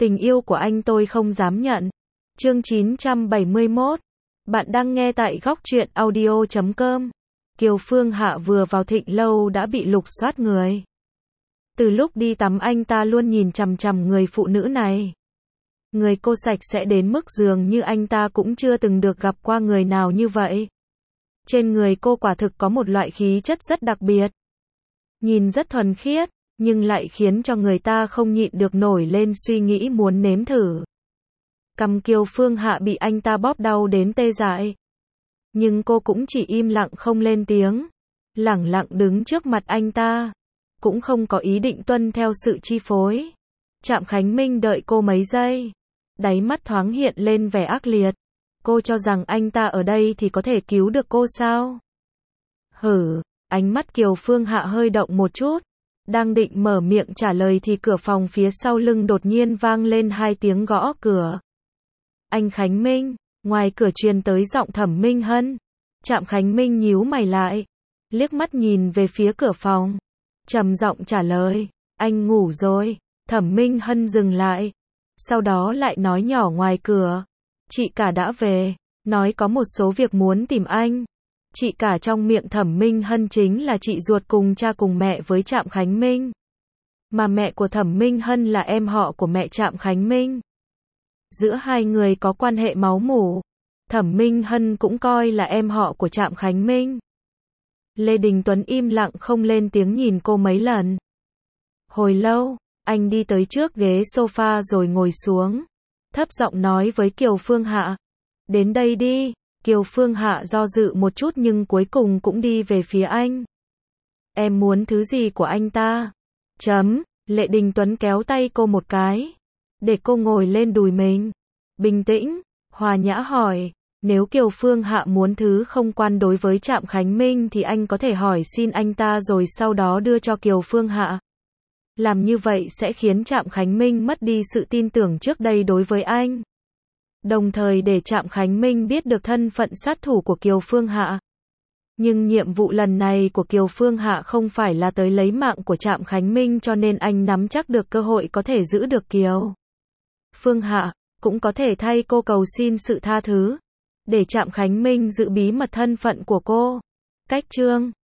Tình yêu của anh tôi không dám nhận. Chương 971. Bạn đang nghe tại góc truyện audio.com. Kiều Phương Hạ vừa vào Thịnh Lâu đã bị lục soát người. Từ lúc đi tắm anh ta luôn nhìn chằm chằm người phụ nữ này. Người cô sạch sẽ đến mức dường như anh ta cũng chưa từng được gặp qua người nào như vậy. Trên người cô quả thực có một loại khí chất rất đặc biệt. Nhìn rất thuần khiết, nhưng lại khiến cho người ta không nhịn được nổi lên suy nghĩ muốn nếm thử. Cằm Kiều Phương Hạ bị anh ta bóp đau đến tê dại. Nhưng cô cũng chỉ im lặng không lên tiếng. Lẳng lặng đứng trước mặt anh ta. Cũng không có ý định tuân theo sự chi phối. Trạm Khánh Minh đợi cô mấy giây. Đáy mắt thoáng hiện lên vẻ ác liệt. Cô cho rằng anh ta ở đây thì có thể cứu được cô sao? Hử, ánh mắt Kiều Phương Hạ hơi động một chút. Đang định mở miệng trả lời thì cửa phòng phía sau lưng đột nhiên vang lên 2 tiếng gõ cửa. Anh Khánh Minh, ngoài cửa truyền tới giọng Thẩm Minh Hân. Trạm Khánh Minh nhíu mày lại, liếc mắt nhìn về phía cửa phòng, trầm giọng trả lời, anh ngủ rồi. Thẩm Minh Hân dừng lại, sau đó lại nói nhỏ ngoài cửa, chị cả đã về, nói có một số việc muốn tìm anh. Chị cả trong miệng Thẩm Minh Hân chính là chị ruột cùng cha cùng mẹ với Trạm Khánh Minh. Mà mẹ của Thẩm Minh Hân là em họ của mẹ Trạm Khánh Minh. Giữa hai người có quan hệ máu mủ. Thẩm Minh Hân cũng coi là em họ của Trạm Khánh Minh. Lê Đình Tuấn im lặng không lên tiếng nhìn cô mấy lần. Hồi lâu, anh đi tới trước ghế sofa rồi ngồi xuống. Thấp giọng nói với Kiều Phương Hạ. Đến đây đi. Kiều Phương Hạ do dự một chút nhưng cuối cùng cũng đi về phía anh. Em muốn thứ gì của anh ta? Lê Đình Tuấn kéo tay cô một cái. Để cô ngồi lên đùi mình. Bình tĩnh, hòa nhã hỏi. Nếu Kiều Phương Hạ muốn thứ không quan đối với Trạm Khánh Minh thì anh có thể hỏi xin anh ta rồi sau đó đưa cho Kiều Phương Hạ. Làm như vậy sẽ khiến Trạm Khánh Minh mất đi sự tin tưởng trước đây đối với anh. Đồng thời để Trạm Khánh Minh biết được thân phận sát thủ của Kiều Phương Hạ. Nhưng nhiệm vụ lần này của Kiều Phương Hạ không phải là tới lấy mạng của Trạm Khánh Minh cho nên anh nắm chắc được cơ hội có thể giữ được Kiều Phương Hạ, cũng có thể thay cô cầu xin sự tha thứ. Để Trạm Khánh Minh giữ bí mật thân phận của cô. Cách chương